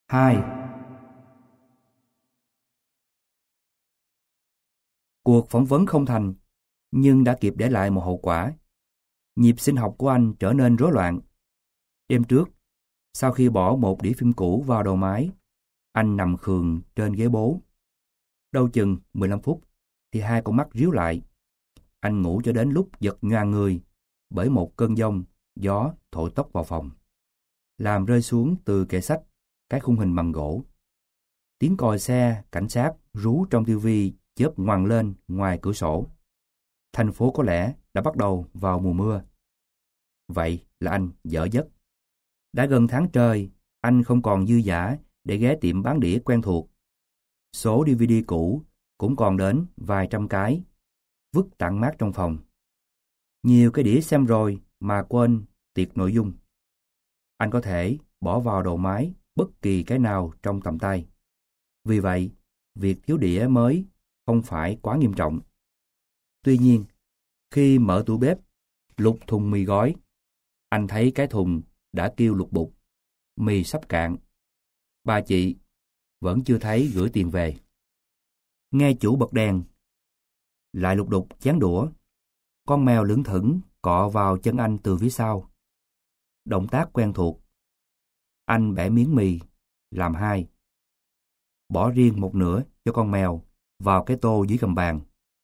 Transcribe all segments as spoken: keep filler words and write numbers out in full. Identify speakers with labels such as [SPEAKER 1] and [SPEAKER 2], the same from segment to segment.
[SPEAKER 1] Hai. Cuộc phỏng vấn không thành, nhưng đã kịp để lại một hậu quả. Nhịp sinh học của anh trở nên rối loạn. Đêm trước, sau khi bỏ một đĩa phim cũ vào đầu máy, anh nằm khườn trên ghế bố. Đâu chừng mười lăm phút thì hai con mắt ríu lại. Anh ngủ cho đến lúc giật nhoàng người bởi một cơn giông gió thổi tốc vào phòng, làm rơi xuống từ kệ sách cái khung hình bằng gỗ. Tiếng còi xe cảnh sát rú trong tivi chớp ngoằn lên ngoài cửa sổ. Thành phố có lẽ đã bắt đầu vào mùa mưa. Vậy là anh dở giấc. Đã gần tháng trời, anh không còn dư dả để ghé tiệm bán đĩa quen thuộc. Số đê vê đê cũ cũng còn đến vài trăm cái, vứt tản mát trong phòng. Nhiều cái đĩa xem rồi mà quên tiệt nội dung. Anh có thể bỏ vào đầu máy bất kỳ cái nào trong tầm tay. Vì vậy, việc thiếu đĩa mới không phải quá nghiêm trọng. Tuy nhiên, khi mở tủ bếp, lục thùng mì gói, anh thấy cái thùng đã kêu lục bục, mì sắp cạn. Bà chị vẫn chưa thấy gửi tiền về. Nghe chủ bật đèn, lại lục đục chén đũa. Con mèo lững thững cọ vào chân anh từ phía sau. Động tác quen thuộc. Anh bẻ miếng mì, làm hai. Bỏ riêng một nửa cho con mèo vào cái tô dưới gầm bàn.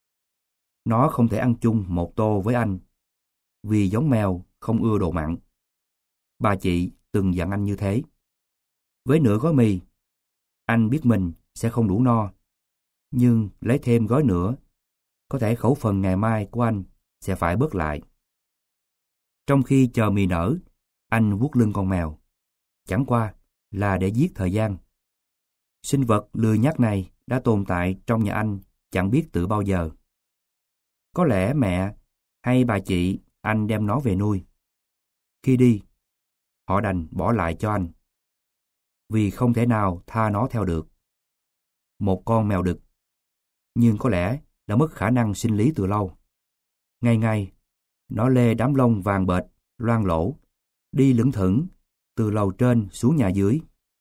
[SPEAKER 1] Nó không thể ăn chung một tô với anh, vì giống mèo không ưa đồ mặn. Bà chị từng dặn anh như thế. Với nửa gói mì, anh biết mình sẽ không đủ no, nhưng lấy thêm gói nữa, có thể khẩu phần ngày mai của anh sẽ phải bớt lại. Trong khi chờ mì nở, anh vuốt lưng con mèo. Chẳng qua là để giết thời gian. Sinh vật lười nhác này đã tồn tại trong nhà anh chẳng biết từ bao giờ. Có lẽ mẹ hay bà chị anh đem nó về nuôi. Khi đi, họ đành bỏ lại cho anh, vì không thể nào tha nó theo được. Một con mèo đực, nhưng có lẽ đã mất khả năng sinh lý từ lâu. Ngày ngày, nó lê đám lông vàng bệt, loang lỗ, đi lững thững từ lầu trên xuống nhà dưới.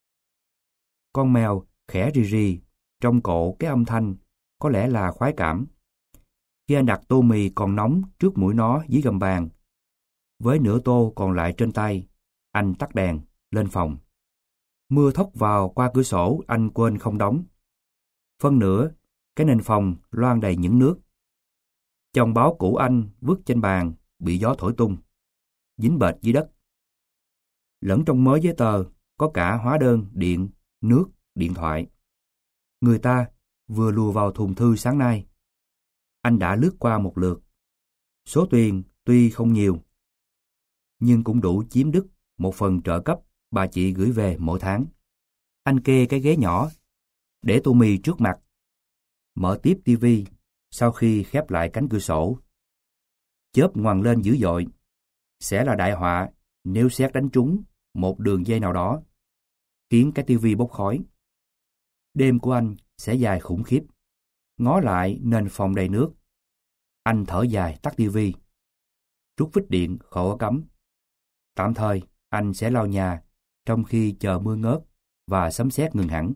[SPEAKER 1] Con mèo khẽ rì rì, trong cổ cái âm thanh có lẽ là khoái cảm. Khi anh đặt tô mì còn nóng trước mũi nó dưới gầm bàn, với nửa tô còn lại trên tay, anh tắt đèn, lên phòng. Mưa thốc vào qua cửa sổ anh quên không đóng. Phân nửa, cái nền phòng loang đầy những nước. Chồng báo cũ anh vứt trên bàn, bị gió thổi tung, dính bệt dưới đất. Lẫn trong mớ giấy tờ, có cả hóa đơn, điện, nước, điện thoại. Người ta vừa lùa vào thùng thư sáng nay. Anh đã lướt qua một lượt. Số tiền tuy không nhiều, nhưng cũng đủ chiếm đứt một phần trợ cấp bà chị gửi về mỗi tháng. Anh kê cái ghế nhỏ, để tô mì trước mặt, mở tiếp tivi sau khi khép lại cánh cửa sổ. Chớp ngoằn lên dữ dội. Sẽ là đại họa nếu sét đánh trúng một đường dây nào đó, khiến cái tivi bốc khói. Đêm của anh sẽ dài khủng khiếp. Ngó lại nền phòng đầy nước. Anh thở dài tắt tivi, rút vít điện khỏi ổ cắm. Tạm thời anh sẽ lau nhà trong khi chờ mưa ngớt và sấm sét ngừng hẳn.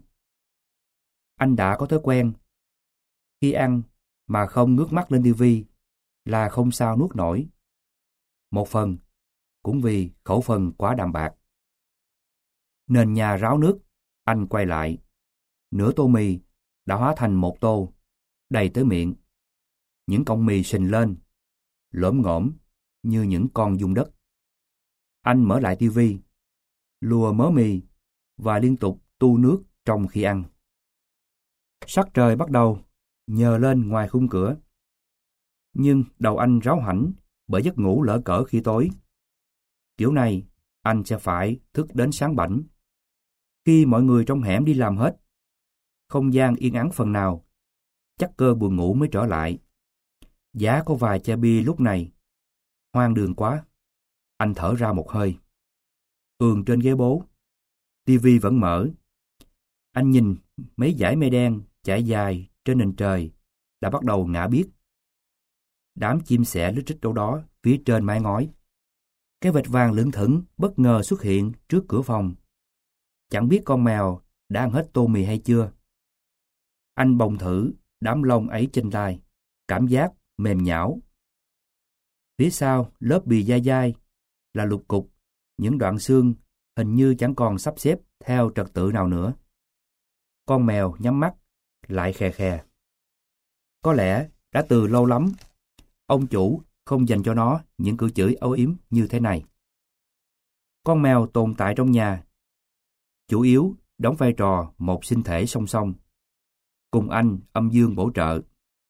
[SPEAKER 1] Anh đã có thói quen khi ăn mà không ngước mắt lên tivi là không sao nuốt nổi. Một phần cũng vì khẩu phần quá đạm bạc. Nền nhà ráo nước, anh quay lại. Nửa tô mì đã hóa thành một tô, đầy tới miệng. Những cọng mì sình lên, lổm ngổm như những con giun đất. Anh mở lại tivi, lùa mớ mì và liên tục tu nước trong khi ăn. Sắc trời bắt đầu nhờ lên ngoài khung cửa. Nhưng đầu anh ráo hảnh bởi giấc ngủ lỡ cỡ khi tối. Kiểu này, anh sẽ phải thức đến sáng bảnh. Khi mọi người trong hẻm đi làm hết, không gian yên ắng phần nào, chắc cơ buồn ngủ mới trở lại. Giá có vài chai bia lúc này. Hoang đường quá. Anh thở ra một hơi. Ườn trên ghế bố. Tivi vẫn mở. Anh nhìn mấy dải mây đen chạy dài trên nền trời đã bắt đầu ngả biếc. Đám chim sẻ lít rít đâu đó phía trên mái ngói. Cái vệt vàng lững thững bất ngờ xuất hiện trước cửa phòng. Chẳng biết con mèo đã ăn hết tô mì hay chưa. Anh bồng thử đám lông ấy trên tay, cảm giác mềm nhão. Phía sau lớp bì dai dai là lục cục, những đoạn xương hình như chẳng còn sắp xếp theo trật tự nào nữa. Con mèo nhắm mắt, lại khè khè. Có lẽ đã từ lâu lắm, ông chủ không dành cho nó những cử chỉ âu yếm như thế này. Con mèo tồn tại trong nhà, chủ yếu đóng vai trò một sinh thể song song, cùng anh âm dương bổ trợ.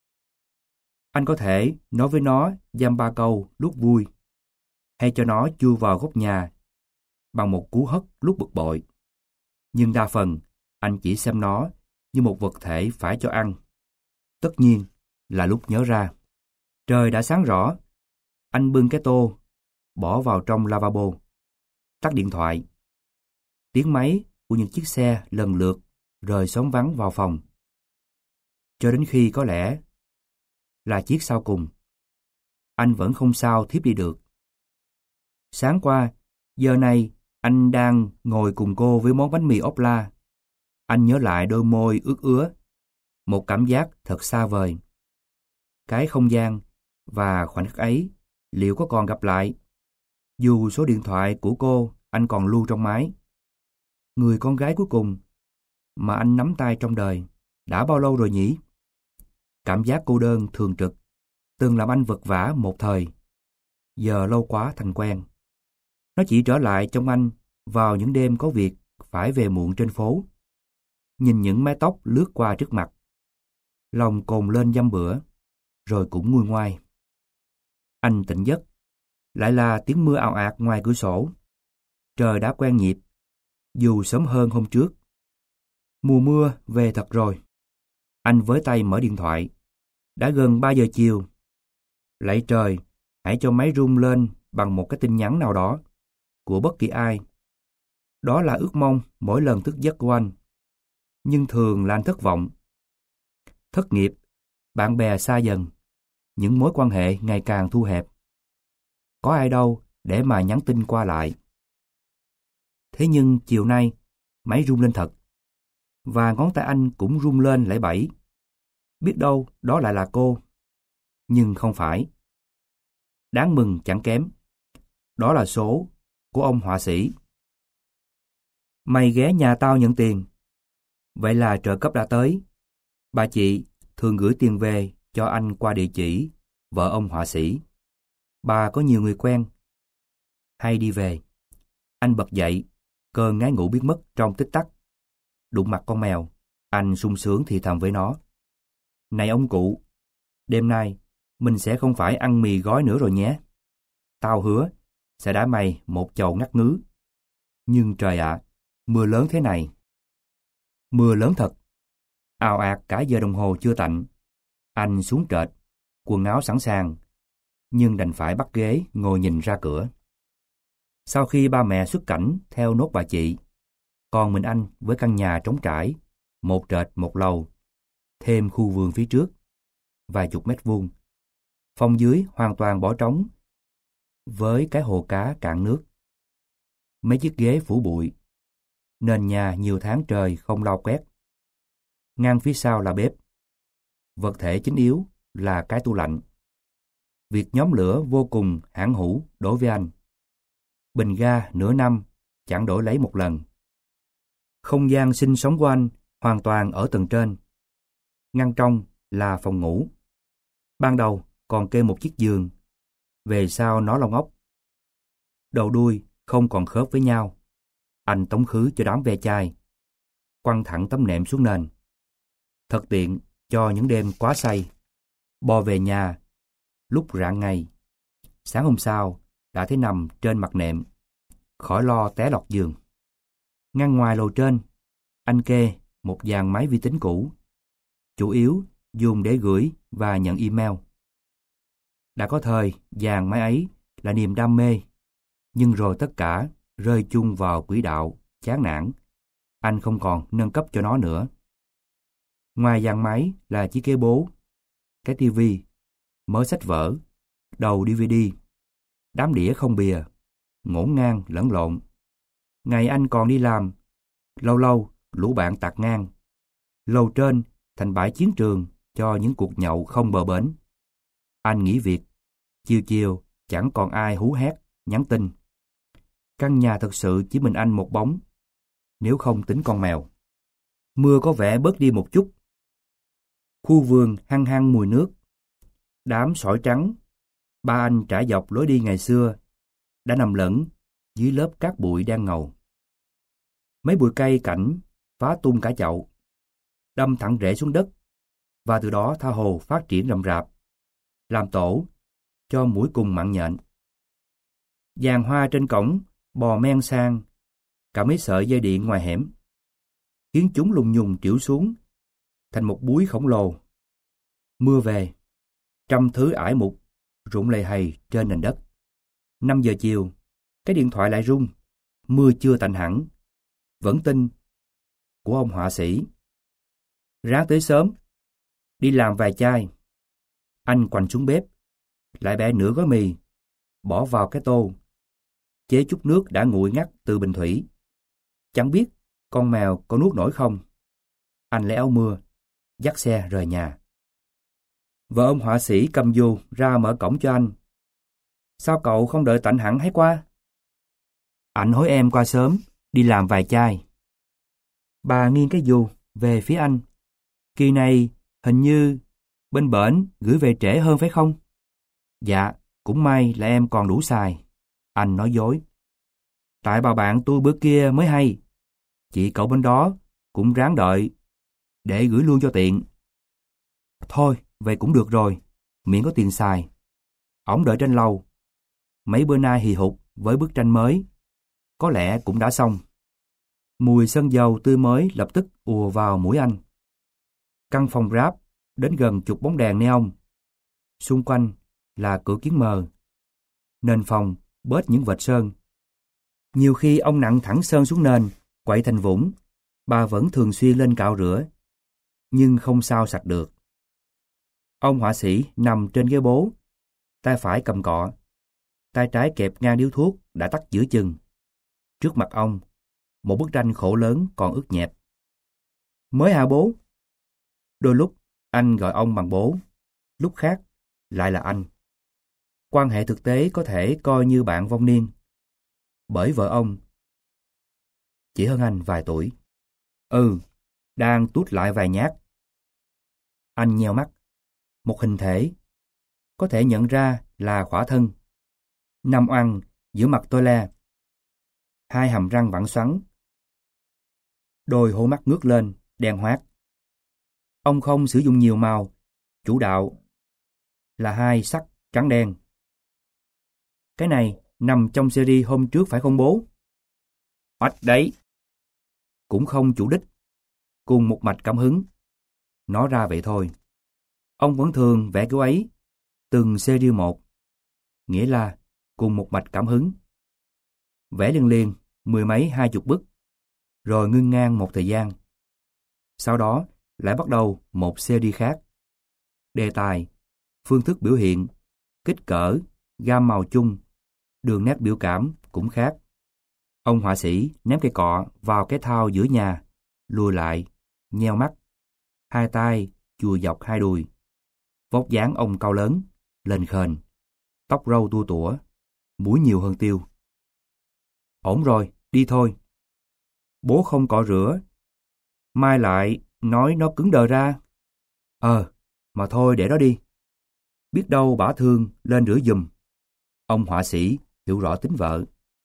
[SPEAKER 1] Anh có thể nói với nó dăm ba câu lúc vui, hay cho nó chui vào góc nhà bằng một cú hất lúc bực bội. Nhưng đa phần, anh chỉ xem nó như một vật thể phải cho ăn. Tất nhiên là lúc nhớ ra. Trời đã sáng rõ, anh bưng cái tô, bỏ vào trong lavabo, tắt điện thoại. Tiếng máy của những chiếc xe lần lượt rời xóm vắng vào phòng. Cho đến khi có lẽ là chiếc sau cùng, anh vẫn không sao thiếp đi được. Sáng qua, giờ này anh đang ngồi cùng cô với món bánh mì ốp la. Anh nhớ lại đôi môi ướt ứa, một cảm giác thật xa vời. Cái không gian và khoảnh khắc ấy liệu có còn gặp lại? Dù số điện thoại của cô anh còn lưu trong máy. Người con gái cuối cùng mà anh nắm tay trong đời đã bao lâu rồi nhỉ? Cảm giác cô đơn thường trực từng làm anh vật vã một thời, giờ lâu quá thành quen. Nó chỉ trở lại trong anh vào những đêm có việc phải về muộn trên phố. Nhìn những mái tóc lướt qua trước mặt, lòng cồn lên dăm bữa, rồi cũng nguôi ngoai. Anh tỉnh giấc, lại là tiếng mưa ào ạt ngoài cửa sổ. Trời đã quen nhịp, dù sớm hơn hôm trước. Mùa mưa về thật rồi. Anh với tay mở điện thoại. Đã gần ba giờ chiều. Lạy trời, hãy cho máy rung lên bằng một cái tin nhắn nào đó, của bất kỳ ai. Đó là ước mong mỗi lần thức giấc của anh. Nhưng thường là anh thất vọng. Thất nghiệp, bạn bè xa dần, những mối quan hệ ngày càng thu hẹp. Có ai đâu để mà nhắn tin qua lại. Thế nhưng chiều nay, máy rung lên thật. Và ngón tay anh cũng rung lên lẫy bẫy. Biết đâu đó lại là cô. Nhưng không phải. Đáng mừng chẳng kém. Đó là số của ông họa sĩ. Mày ghé nhà tao nhận tiền. Vậy là trợ cấp đã tới. Bà chị thường gửi tiền về cho anh qua địa chỉ vợ ông họa sĩ. Bà có nhiều người quen. Hay đi về. Anh bật dậy, cơn ngái ngủ biến mất trong tích tắc. Đụng mặt con mèo, anh sung sướng thì thầm với nó. Này ông cụ, đêm nay mình sẽ không phải ăn mì gói nữa rồi nhé. Tao hứa sẽ đãi mày một chầu ngắt ngứ. Nhưng trời ạ, mưa lớn thế này. Mưa lớn thật. Ào ạt cả giờ đồng hồ chưa tạnh. Anh xuống trệt, quần áo sẵn sàng, nhưng đành phải bắt ghế ngồi nhìn ra cửa. Sau khi ba mẹ xuất cảnh theo nốt bà chị, còn mình anh với căn nhà trống trải, một trệt một lầu, thêm khu vườn phía trước, vài chục mét vuông. Phòng dưới hoàn toàn bỏ trống, với cái hồ cá cạn nước. Mấy chiếc ghế phủ bụi, nền nhà nhiều tháng trời không lau quét. Ngang phía sau là bếp. Vật thể chính yếu là cái tủ lạnh. Việc nhóm lửa vô cùng hãn hữu đối với anh. Bình ga nửa năm chẳng đổi lấy một lần. Không gian sinh sống của anh hoàn toàn ở tầng trên. Ngăn trong là phòng ngủ. Ban đầu còn kê một chiếc giường, về sau nó lông ốc. Đầu đuôi không còn khớp với nhau. Anh tống khứ cho đám ve chai, quăng thẳng tấm nệm xuống nền. Thật tiện cho những đêm quá say. Bò về nhà lúc rạng ngày. Sáng hôm sau đã thấy nằm trên mặt nệm, khỏi lo té lọt giường. Ngăn ngoài lầu trên, anh kê một dàn máy vi tính cũ, chủ yếu dùng để gửi và nhận email. Đã có thời dàn máy ấy là niềm đam mê, nhưng rồi tất cả rơi chung vào quỹ đạo chán nản. Anh không còn nâng cấp cho nó nữa. Ngoài dàn máy là chiếc ghế bố, cái tivi, mớ sách vở, đầu đê vê đê, đám đĩa không bìa, ngổn ngang lẫn lộn. Ngày anh còn đi làm, Lâu lâu, lũ bạn tạt ngang. Lầu trên thành bãi chiến trường cho những cuộc nhậu không bờ bến. Anh nghỉ việc. Chiều chiều, chẳng còn ai hú hét, nhắn tin. Căn nhà thật sự chỉ mình anh một bóng, nếu không tính con mèo. Mưa có vẻ bớt đi một chút. Khu vườn hăng hăng mùi nước. Đám sỏi trắng, ba anh trải dọc lối đi ngày xưa, đã nằm lẫn dưới lớp cát bụi đen ngầu. Mấy bụi cây cảnh phá tung cả chậu, đâm thẳng rễ xuống đất, và từ đó tha hồ phát triển rậm rạp, làm tổ cho muỗi cùng mặn nhện. Giàn hoa trên cổng bò men sang cả mấy sợi dây điện ngoài hẻm, khiến chúng lùng nhùng trĩu xuống thành một búi khổng lồ. Mưa về, trăm thứ ải mục rụng lầy hầy trên nền đất. Năm giờ chiều, cái điện thoại lại rung. Mưa chưa tạnh hẳn, vẫn tin của ông họa sĩ. Ráng tới sớm, đi làm vài chai. Anh quành xuống bếp, lại bẻ nửa gói mì, bỏ vào cái tô, chế chút nước đã nguội ngắt từ bình thủy. Chẳng biết con mèo có nuốt nổi không. Anh lấy áo mưa, dắt xe rời nhà. Vợ ông họa sĩ cầm dù ra mở cổng cho anh. Sao cậu không đợi tạnh hẳn hãy qua? Anh hối em qua sớm, đi làm vài chai. Bà nghiêng cái dù về phía anh. Kỳ này hình như bên bển gửi về trễ hơn phải không? Dạ, cũng may là em còn đủ xài. Anh nói dối. Tại bà bạn tôi bữa kia mới hay. Chị cậu bên đó cũng ráng đợi để gửi luôn cho tiện. Thôi, vậy cũng được rồi, miễn có tiền xài. Ổng đợi trên lầu. Mấy bữa nay hì hục với bức tranh mới, có lẽ cũng đã xong. Mùi sơn dầu tươi mới lập tức ùa vào mũi anh. Căn phòng ráp đến gần chục bóng đèn neon. Xung quanh là cửa kiến mờ. Nền phòng bớt những vệt sơn. Nhiều khi ông nặng thẳng sơn xuống nền, quậy thành vũng. Bà vẫn thường xuyên lên cạo rửa, nhưng không sao sạch được. Ông họa sĩ nằm trên ghế bố, tay phải cầm cọ, tay trái kẹp ngang điếu thuốc đã tắt giữa chừng. Trước mặt ông, một bức tranh khổ lớn còn ướt nhẹp. Mới hả bố? Đôi lúc anh gọi ông bằng bố, lúc khác lại là anh. Quan hệ thực tế có thể coi như bạn vong niên, bởi vợ ông chỉ hơn anh vài tuổi. Ừ, đang tút lại vài nhát. Anh nheo mắt. Một hình thể có thể nhận ra là khỏa thân, nằm oằn giữa mặt tôi le. Hai hàm răng vặn xoắn, đôi hố mắt ngước lên, đen hoác. Ông không sử dụng nhiều màu, chủ đạo là hai sắc trắng đen. Cái này nằm trong series hôm trước phải không bố? Oách đấy. Cũng không chủ đích, cùng một mạch cảm hứng. Nói ra vậy thôi. Ông vẫn thường vẽ kiểu ấy, từng series một, nghĩa là cùng một mạch cảm hứng. Vẽ liền liền mười mấy hai chục bức, rồi ngưng ngang một thời gian. Sau đó lại bắt đầu một series khác. Đề tài, phương thức biểu hiện, kích cỡ, gam màu chung, đường nét biểu cảm cũng khác. Ông họa sĩ ném cây cọ vào cái thau giữa nhà, lùi lại, nheo mắt, hai tay chùi dọc hai đùi. Vóc dáng ông cao lớn, lên khền, tóc râu tua tủa, mũi nhiều hơn tiêu. Ổn rồi, đi thôi. Bố không cọ rửa, mai lại nói nó cứng đờ ra. Ờ, mà thôi để đó đi. Biết đâu bả thương lên rửa giùm. Ông họa sĩ hiểu rõ tính vợ.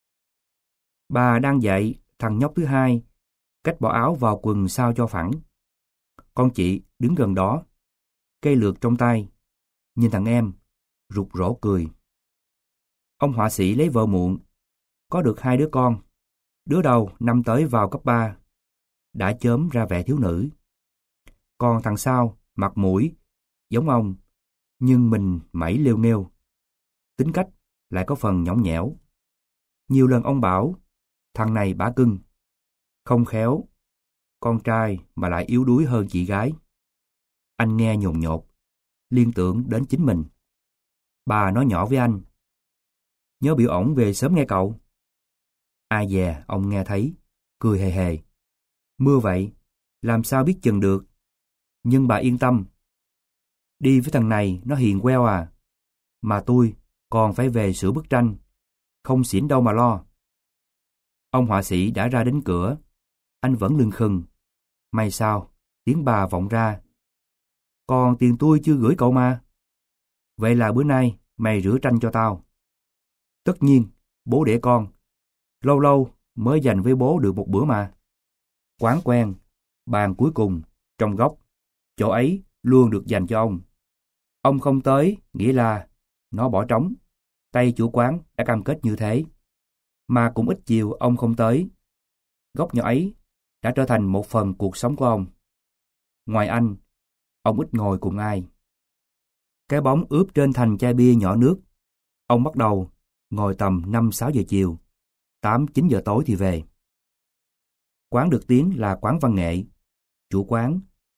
[SPEAKER 1] Bà đang dạy thằng nhóc thứ hai cách bỏ áo vào quần sao cho phẳng. Con chị đứng gần đó, cây lược trong tay, nhìn thằng em, rụt rỗ cười. Ông họa sĩ lấy vợ muộn, có được hai đứa con. Đứa đầu năm tới vào cấp ba, đã chớm ra vẻ thiếu nữ. Còn thằng sau, mặt mũi, giống ông, nhưng mình mẩy lêu nghêu. Tính cách lại có phần nhõng nhẽo. Nhiều lần ông bảo, thằng này bả cưng, không khéo, con trai mà lại yếu đuối hơn chị gái. Anh nghe nhồn nhột, liên tưởng đến chính mình. Bà nói nhỏ với anh, nhớ biểu ổng về sớm nghe cậu. Ai dè, ông nghe thấy, cười hề hề. Mưa vậy, làm sao biết chừng được. Nhưng bà yên tâm. Đi với thằng này nó hiền queo à. Mà tôi còn phải về sửa bức tranh. Không xỉn đâu mà lo. Ông họa sĩ đã ra đến cửa. Anh vẫn lưng khừng. May sao, tiếng bà vọng ra. Còn tiền tôi chưa gửi cậu mà. Vậy là bữa nay mày rửa tranh cho tao. Tất nhiên, bố để con. Lâu lâu mới dành với bố được một bữa mà. Quán quen, bàn cuối cùng, trong góc. Chỗ ấy luôn được dành cho ông. Ông không tới, nghĩa là nó bỏ trống. Tay chủ quán đã cam kết như thế. Mà cũng ít chiều ông không tới. Góc nhỏ ấy đã trở thành một phần cuộc sống của ông. Ngoài anh, ông ít ngồi cùng ai. Cái bóng ướp trên thành chai bia nhỏ nước. Ông bắt đầu ngồi tầm năm sáu giờ chiều, tám chín giờ tối thì về. Quán được tiếng là quán văn nghệ. Chủ quán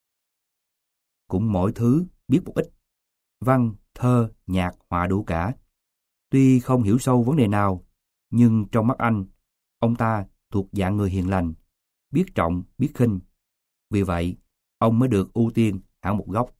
[SPEAKER 1] cũng mỗi thứ biết một ít. Văn, thơ, nhạc, họa đủ cả. Tuy không hiểu sâu vấn đề nào, nhưng trong mắt anh, ông ta thuộc dạng người hiền lành, biết trọng, biết khinh. Vì vậy, ông mới được ưu tiên hẳn một góc.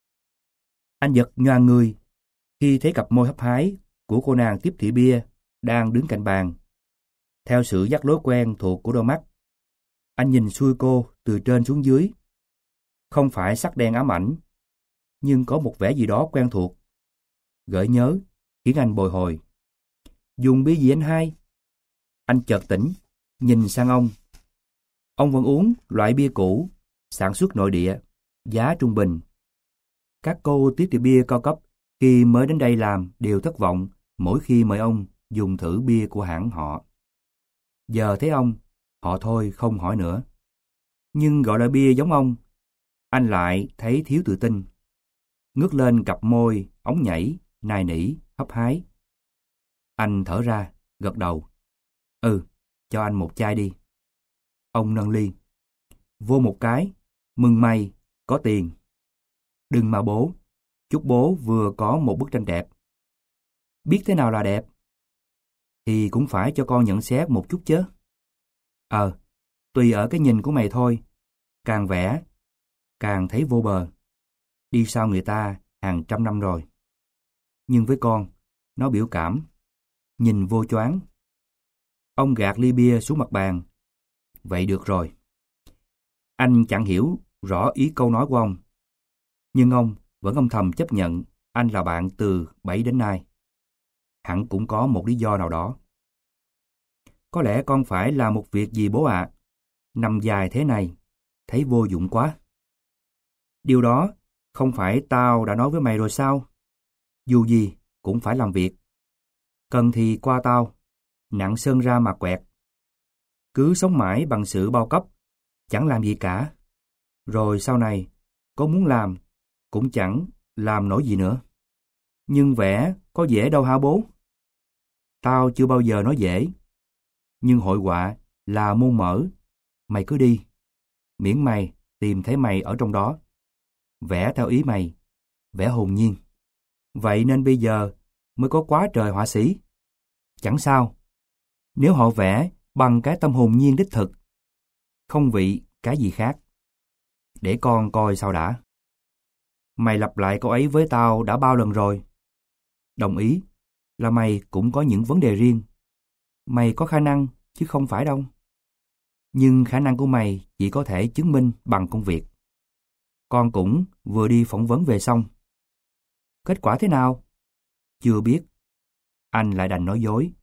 [SPEAKER 1] Anh giật nhoàng người khi thấy cặp môi hấp hái của cô nàng tiếp thị bia đang đứng cạnh bàn. Theo sự dắt lối quen thuộc của đôi mắt, anh nhìn xuôi cô từ trên xuống dưới. Không phải sắc đen ám ảnh, nhưng có một vẻ gì đó quen thuộc. Gợi nhớ, khiến anh bồi hồi. Dùng bia gì anh hai? Anh chợt tỉnh, nhìn sang ông. Ông vẫn uống loại bia cũ, sản xuất nội địa, giá trung bình. Các cô tiếp thị bia cao cấp khi mới đến đây làm đều thất vọng mỗi khi mời ông dùng thử bia của hãng họ. Giờ thấy ông, họ thôi không hỏi nữa. Nhưng gọi là bia giống ông, anh lại thấy thiếu tự tin. Ngước lên cặp môi, óng nhảy, nài nỉ, hấp hái. Anh thở ra, gật đầu. Ừ, cho anh một chai đi. Ông nâng ly. Vô một cái, mừng mày, có tiền. Đừng mà bố, chúc bố vừa có một bức tranh đẹp. Biết thế nào là đẹp? Thì cũng phải cho con nhận xét một chút chứ. Ờ, tùy ở cái nhìn của mày thôi. Càng vẽ, càng thấy vô bờ. Đi sau người ta hàng trăm năm rồi. Nhưng với con, nó biểu cảm. Nhìn vô choáng. Ông gạt ly bia xuống mặt bàn. Vậy được rồi. Anh chẳng hiểu rõ ý câu nói của ông. Nhưng ông vẫn âm thầm chấp nhận anh là bạn từ bảy đến nay. Hẳn cũng có một lý do nào đó. Có lẽ con phải làm một việc gì bố ạ. Nằm dài thế này, thấy vô dụng quá. Điều đó không phải tao đã nói với mày rồi sao? Dù gì cũng phải làm việc. Cần thì qua tao, nặng sơn ra mà quẹt. Cứ sống mãi bằng sự bao cấp, chẳng làm gì cả. Rồi sau này, có muốn làm, cũng chẳng làm nổi gì nữa. Nhưng vẽ có dễ đâu hả bố? Tao chưa bao giờ nói dễ. Nhưng hội họa là môn mở. Mày cứ đi. Miễn mày tìm thấy mày ở trong đó. Vẽ theo ý mày. Vẽ hồn nhiên. Vậy nên bây giờ mới có quá trời họa sĩ. Chẳng sao. Nếu họ vẽ bằng cái tâm hồn nhiên đích thực, không vị cái gì khác. Để con coi sao đã. Mày lặp lại câu ấy với tao đã bao lần rồi. Đồng ý là mày cũng có những vấn đề riêng. Mày có khả năng chứ không phải đâu. Nhưng khả năng của mày chỉ có thể chứng minh bằng công việc. Con cũng vừa đi phỏng vấn về xong. Kết quả thế nào? Chưa biết. Anh lại đành nói dối.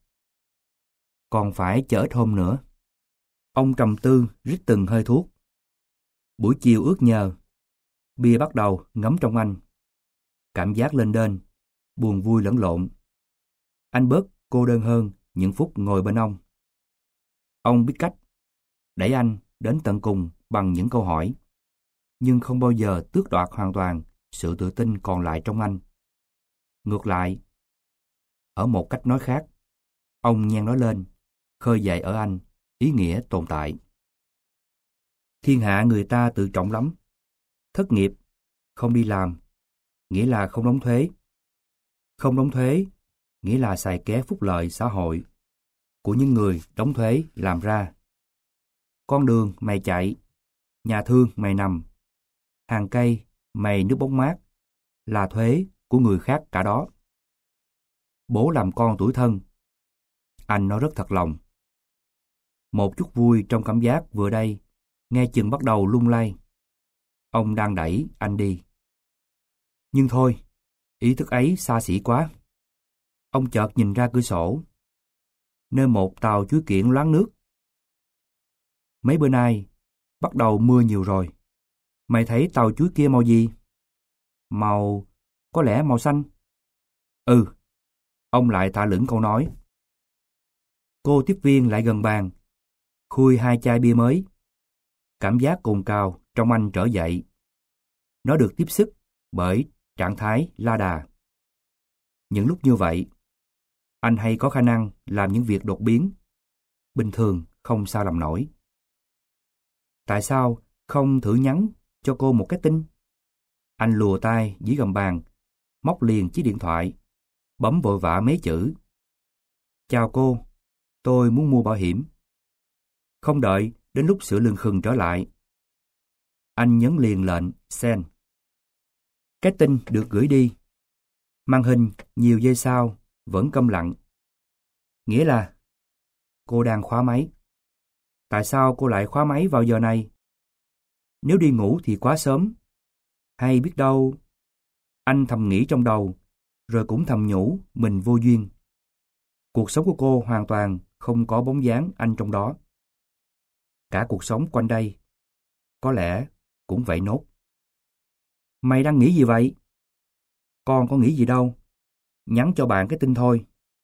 [SPEAKER 1] Còn phải chờ ít hôm nữa. Ông trầm tư rít từng hơi thuốc. Buổi chiều ướt nhờ. Bia bắt đầu ngấm trong anh. Cảm giác lên đên, buồn vui lẫn lộn. Anh bớt cô đơn hơn những phút ngồi bên ông. Ông biết cách đẩy anh đến tận cùng bằng những câu hỏi, nhưng không bao giờ tước đoạt hoàn toàn sự tự tin còn lại trong anh. Ngược lại, ở một cách nói khác, ông nhen nó lên, khơi dậy ở anh ý nghĩa tồn tại. Thiên hạ người ta tự trọng lắm. Thất nghiệp, không đi làm, nghĩa là không đóng thuế. Không đóng thuế, nghĩa là xài ké phúc lợi xã hội của những người đóng thuế làm ra. Con đường mày chạy, nhà thương mày nằm, hàng cây mày nước bóng mát, là thuế của người khác cả đó. Bố làm con tủi thân. Anh nói rất thật lòng. Một chút vui trong cảm giác vừa đây, nghe chừng bắt đầu lung lay. Ông đang đẩy anh đi. Nhưng thôi, ý thức ấy xa xỉ quá. Ông chợt nhìn ra cửa sổ, nơi một tàu chuối kiện loáng nước. Mấy bữa nay, bắt đầu mưa nhiều rồi. Mày thấy tàu chuối kia màu gì? Màu... có lẽ màu xanh. Ừ. Ông lại thả lửng câu nói. Cô tiếp viên lại gần bàn, khui hai chai bia mới. Cảm giác cồn cào trong anh trở dậy. Nó được tiếp sức bởi trạng thái la đà. Những lúc như vậy, anh hay có khả năng làm những việc đột biến. Bình thường không sao làm nổi. Tại sao không thử nhắn cho cô một cái tin? Anh lùa tay dưới gầm bàn, móc liền chiếc điện thoại, bấm vội vã mấy chữ. Chào cô, tôi muốn mua bảo hiểm. Không đợi đến lúc sửa lưng khừng trở lại, anh nhấn liền lệnh send. Cái tin được gửi đi. Màn hình nhiều giây sau vẫn câm lặng. Nghĩa là cô đang khóa máy. Tại sao cô lại khóa máy vào giờ này? Nếu đi ngủ thì quá sớm. Hay biết đâu... Anh thầm nghĩ trong đầu, rồi cũng thầm nhủ mình vô duyên. Cuộc sống của cô hoàn toàn không có bóng dáng anh trong đó. Cả cuộc sống quanh đây, có lẽ cũng vậy nốt. Mày đang nghĩ gì vậy? Con có nghĩ gì đâu. Nhắn cho bạn cái tin thôi.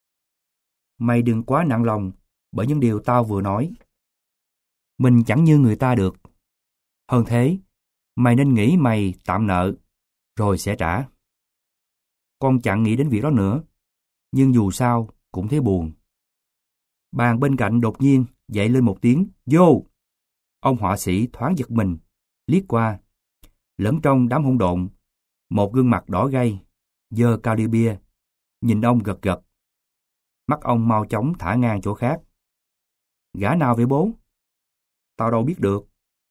[SPEAKER 1] Mày đừng quá nặng lòng bởi những điều tao vừa nói. Mình chẳng như người ta được. Hơn thế, mày nên nghĩ mày tạm nợ, rồi sẽ trả. Con chẳng nghĩ đến việc đó nữa, nhưng dù sao cũng thấy buồn. Bàn bên cạnh đột nhiên dậy lên một tiếng vô. Ông họa sĩ thoáng giật mình, liếc qua. Lẫn trong đám hỗn độn, một gương mặt đỏ gay, giơ cao ly bia, nhìn ông gật gật. Mắt ông mau chóng thả ngang chỗ khác. Gã nào vậy bố? Tao đâu biết được.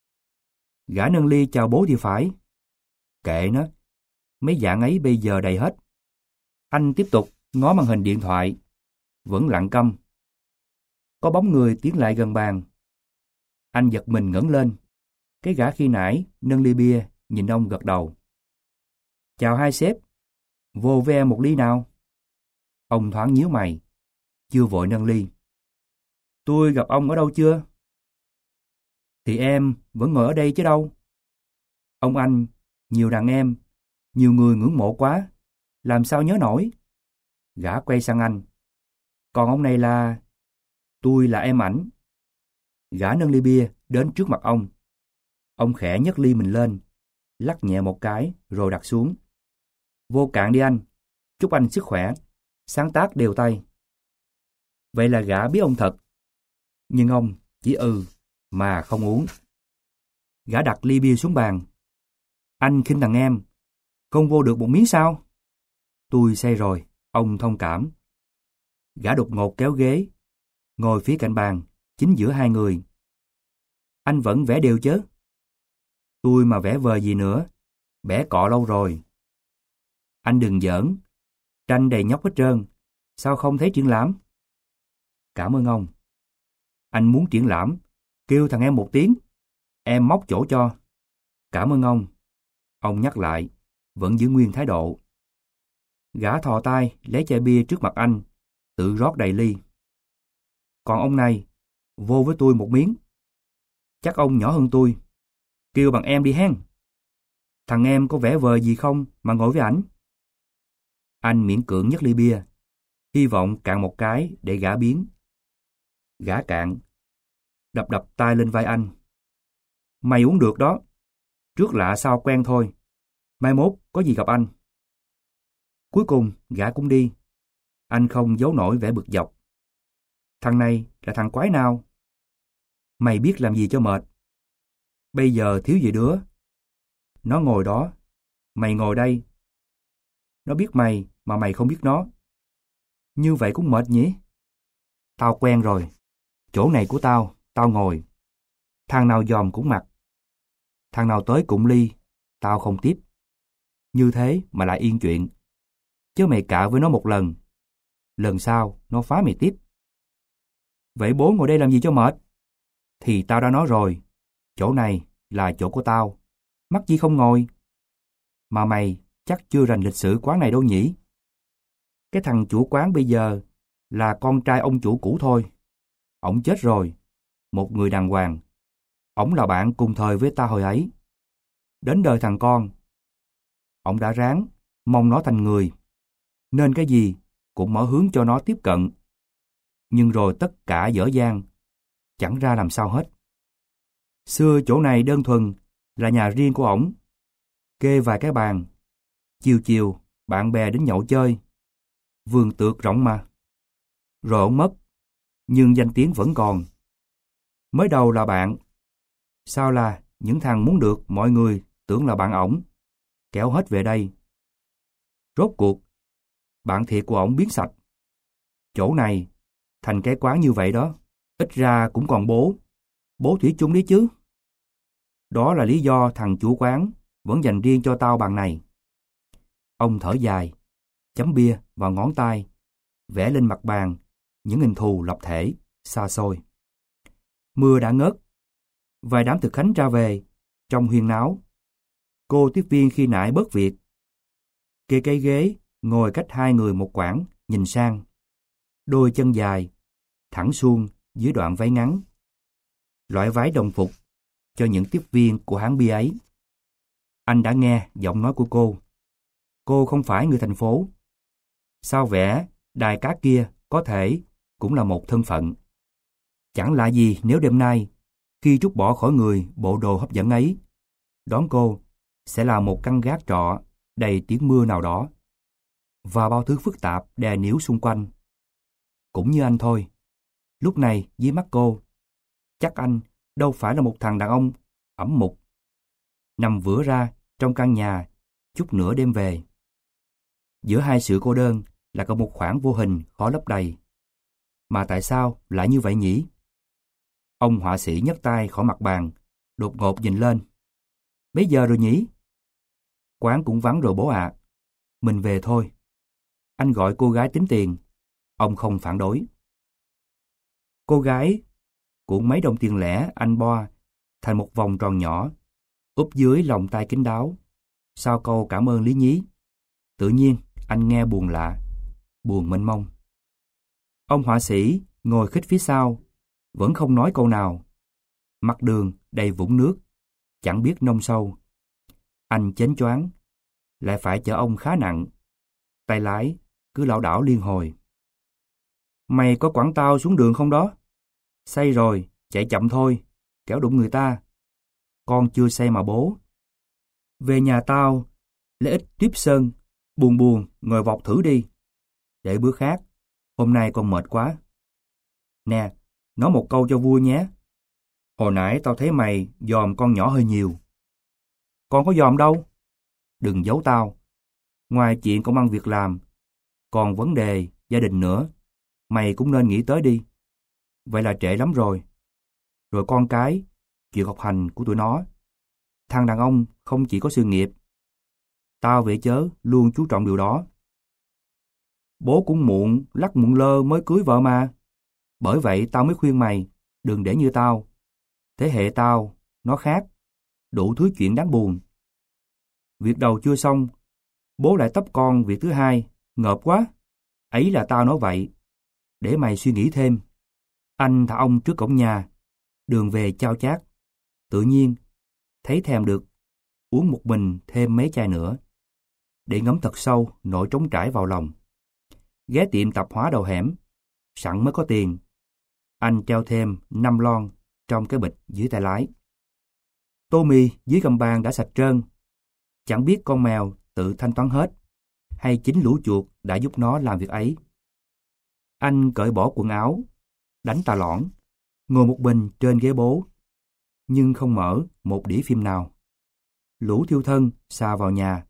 [SPEAKER 1] Gã nâng ly chào bố thì phải. Kệ nó, mấy dạng ấy bây giờ đầy hết. Anh tiếp tục ngó màn hình điện thoại, vẫn lặng câm. Có bóng người tiến lại gần bàn. Anh giật mình ngẩng lên. Cái gã khi nãy nâng ly bia, nhìn ông gật đầu. Chào hai sếp, vô với em một ly nào? Ông thoáng nhíu mày, chưa vội nâng ly. Tôi gặp ông ở đâu chưa? Thì em vẫn ngồi ở đây chứ đâu. Ông anh, nhiều đàn em, nhiều người ngưỡng mộ quá, làm sao nhớ nổi. Gã quay sang anh. Còn ông này là... Tôi là em ảnh. Gã nâng ly bia đến trước mặt ông. Ông khẽ nhấc ly mình lên, lắc nhẹ một cái rồi đặt xuống. Vô cạn đi anh, chúc anh sức khỏe, sáng tác đều tay. Vậy là gã biết ông thật. Nhưng ông chỉ ừ mà không uống. Gã đặt ly bia xuống bàn. Anh khinh thằng em, không vô được một miếng sao? Tôi say rồi, ông thông cảm. Gã đột ngột kéo ghế, ngồi phía cạnh bàn, chính giữa hai người. Anh vẫn vẽ đều chứ? Tôi mà vẽ vời gì nữa, bẻ cọ lâu rồi. Anh đừng giỡn, tranh đầy nhóc hết trơn, sao không thấy triển lãm? Cảm ơn ông. Anh muốn triển lãm, kêu thằng em một tiếng, em móc chỗ cho. Cảm ơn ông. Ông nhắc lại, vẫn giữ nguyên thái độ. Gã thò tay lấy chai bia trước mặt anh, tự rót đầy ly. Còn ông này, vô với tôi một miếng. Chắc ông nhỏ hơn tôi, kêu bằng em đi hen. Thằng em có vẻ vời gì không mà ngồi với ảnh? Anh miễn cưỡng nhấc ly bia, hy vọng cạn một cái để gã biến. Gã cạn, đập đập tay lên vai anh. Mày uống được đó, trước lạ sau quen thôi, mai mốt có gì gặp anh. Cuối cùng gã cũng đi. Anh không giấu nổi vẻ bực dọc. Thằng này là thằng quái nào? Mày biết làm gì cho mệt. Bây giờ thiếu gì đứa. Nó ngồi đó, mày ngồi đây. Nó biết mày mà mày không biết nó. Như vậy cũng mệt nhỉ? Tao quen rồi. Chỗ này của tao, tao ngồi. Thằng nào dòm cũng mặc. Thằng nào tới cũng ly, tao không tiếp. Như thế mà lại yên chuyện. Chứ mày cạ với nó một lần, lần sau nó phá mày tiếp. Vậy bố ngồi đây làm gì cho mệt? Thì tao đã nói rồi, chỗ này là chỗ của tao, mắc gì không ngồi. Mà mày chắc chưa rành lịch sử quán này đâu nhỉ? Cái thằng chủ quán bây giờ là con trai ông chủ cũ thôi. Ổng chết rồi, một người đàng hoàng. Ổng là bạn cùng thời với ta hồi ấy. Đến đời thằng con, ổng đã ráng mong nó thành người, nên cái gì cũng mở hướng cho nó tiếp cận. Nhưng rồi tất cả dở dang, chẳng ra làm sao hết. Xưa chỗ này đơn thuần là nhà riêng của ổng, kê vài cái bàn, chiều chiều bạn bè đến nhậu chơi, vườn tược rộng mà. Rồi ổng mất, nhưng danh tiếng vẫn còn. Mới đầu là bạn, sao là những thằng muốn được mọi người tưởng là bạn ổng, kéo hết về đây. Rốt cuộc, bạn thiệt của ổng biến sạch. Chỗ này thành cái quán như vậy đó, ít ra cũng còn bố, bố thủy chung đấy chứ. Đó là lý do thằng chủ quán vẫn dành riêng cho tao bàn này. Ông thở dài, chấm bia vào ngón tay, vẽ lên mặt bàn những hình thù lập thể, xa xôi. Mưa đã ngớt, vài đám thực khách ra về, trong huyên náo. Cô tiếp viên khi nãy bớt việc, kê cái ghế, ngồi cách hai người một quãng, nhìn sang. Đôi chân dài, thẳng suông dưới đoạn váy ngắn. Loại váy đồng phục cho những tiếp viên của hãng bia ấy. Anh đã nghe giọng nói của cô. Cô không phải người thành phố. Sao vẻ đài cá kia có thể cũng là một thân phận. Chẳng lạ gì nếu đêm nay, khi trút bỏ khỏi người bộ đồ hấp dẫn ấy, đón cô sẽ là một căn gác trọ đầy tiếng mưa nào đó, và bao thứ phức tạp đè níu xung quanh. Cũng như anh thôi. Lúc này dưới mắt cô, chắc anh đâu phải là một thằng đàn ông ẩm mục, nằm vữa ra trong căn nhà chút nữa đêm về. Giữa hai sự cô đơn là có một khoảng vô hình khó lấp đầy. Mà tại sao lại như vậy nhỉ? Ông họa sĩ nhấc tay khỏi mặt bàn, đột ngột nhìn lên. Mấy giờ rồi nhỉ? Quán cũng vắng rồi bố ạ. Mình về thôi. Anh gọi cô gái tính tiền. Ông không phản đối. Cô gái cuộn mấy đồng tiền lẻ anh bo thành một vòng tròn nhỏ, úp dưới lòng tay kín đáo. Sau câu cảm ơn lý nhí, tự nhiên anh nghe buồn lạ, buồn mênh mông. Ông họa sĩ ngồi khít phía sau, vẫn không nói câu nào. Mặt đường đầy vũng nước, chẳng biết nông sâu. Anh chến choáng, lại phải chở ông khá nặng. Tay lái cứ lảo đảo liên hồi. Mày có quẳng tao xuống đường không đó? Say rồi, chạy chậm thôi, kéo đụng người ta. Con chưa say mà bố. Về nhà tao, lấy ít tiếp sơn, buồn buồn, ngồi vọc thử đi. Để bữa khác, hôm nay con mệt quá. Nè, nói một câu cho vui nhé. Hồi nãy tao thấy mày dòm con nhỏ hơi nhiều. Con có dòm đâu. Đừng giấu tao. Ngoài chuyện công ăn việc làm, còn vấn đề gia đình nữa. Mày cũng nên nghĩ tới đi. Vậy là trễ lắm rồi. Rồi con cái, chuyện học hành của tụi nó. Thằng đàn ông không chỉ có sự nghiệp. Tao vậy chớ luôn chú trọng điều đó. Bố cũng muộn, lắc muộn lơ mới cưới vợ mà. Bởi vậy tao mới khuyên mày, đừng để như tao. Thế hệ tao, nó khác. Đủ thứ chuyện đáng buồn. Việc đầu chưa xong, bố lại tấp con việc thứ hai, ngợp quá. Ấy là tao nói vậy. Để mày suy nghĩ thêm. Anh thả ông trước cổng nhà, đường về chao chát. Tự nhiên, thấy thèm được, uống một mình thêm mấy chai nữa. Để ngấm thật sâu nỗi trống trải vào lòng. Ghé tiệm tạp hóa đầu hẻm, sẵn mới có tiền. Anh treo thêm năm lon trong cái bịch dưới tay lái. Tô mì dưới gầm bàn đã sạch trơn. Chẳng biết con mèo tự thanh toán hết, hay chính lũ chuột đã giúp nó làm việc ấy. Anh cởi bỏ quần áo, đánh tà lõn, ngồi một mình trên ghế bố, nhưng không mở một đĩa phim nào. Lũ thiêu thân xà vào nhà,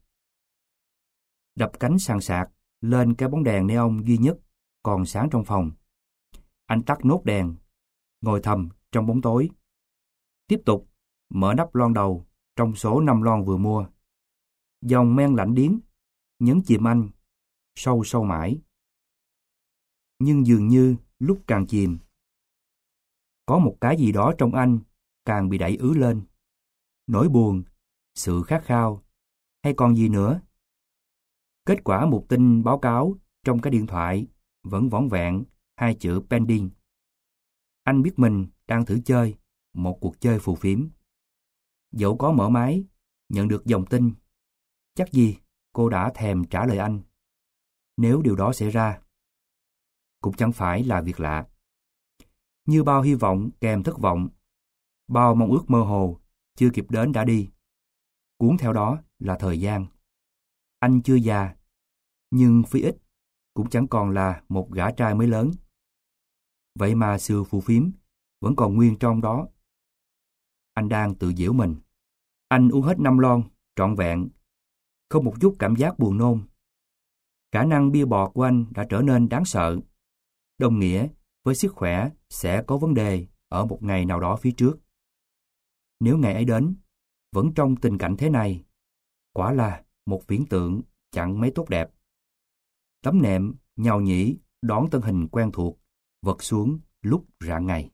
[SPEAKER 1] đập cánh sàn sạc lên cái bóng đèn neon duy nhất còn sáng trong phòng. Anh tắt nốt đèn, ngồi thầm trong bóng tối. Tiếp tục, mở nắp lon đầu trong số năm lon vừa mua. Dòng men lạnh điếng, nhấn chìm anh, sâu sâu mãi. Nhưng dường như lúc càng chìm, có một cái gì đó trong anh càng bị đẩy ứ lên. Nỗi buồn, sự khát khao, hay còn gì nữa? Kết quả một tin báo cáo trong cái điện thoại vẫn vỏn vẹn hai chữ pending. Anh biết mình đang thử chơi một cuộc chơi phù phiếm. Dẫu có mở máy, nhận được dòng tin, chắc gì cô đã thèm trả lời anh. Nếu điều đó xảy ra, cũng chẳng phải là việc lạ. Như bao hy vọng kèm thất vọng, bao mong ước mơ hồ chưa kịp đến đã đi. Cuốn theo đó là thời gian. Anh chưa già, nhưng phi ích cũng chẳng còn là một gã trai mới lớn. Vậy mà sự phù phiếm vẫn còn nguyên trong đó. Anh đang tự giễu mình. Anh uống hết năm lon, trọn vẹn, không một chút cảm giác buồn nôn. Khả năng bia bọt của anh đã trở nên đáng sợ, đồng nghĩa với sức khỏe sẽ có vấn đề ở một ngày nào đó phía trước. Nếu ngày ấy đến, vẫn trong tình cảnh thế này, quả là một viễn tượng chẳng mấy tốt đẹp. Tấm nệm nhào nhĩ đón thân hình quen thuộc vật xuống lúc rạng ngày.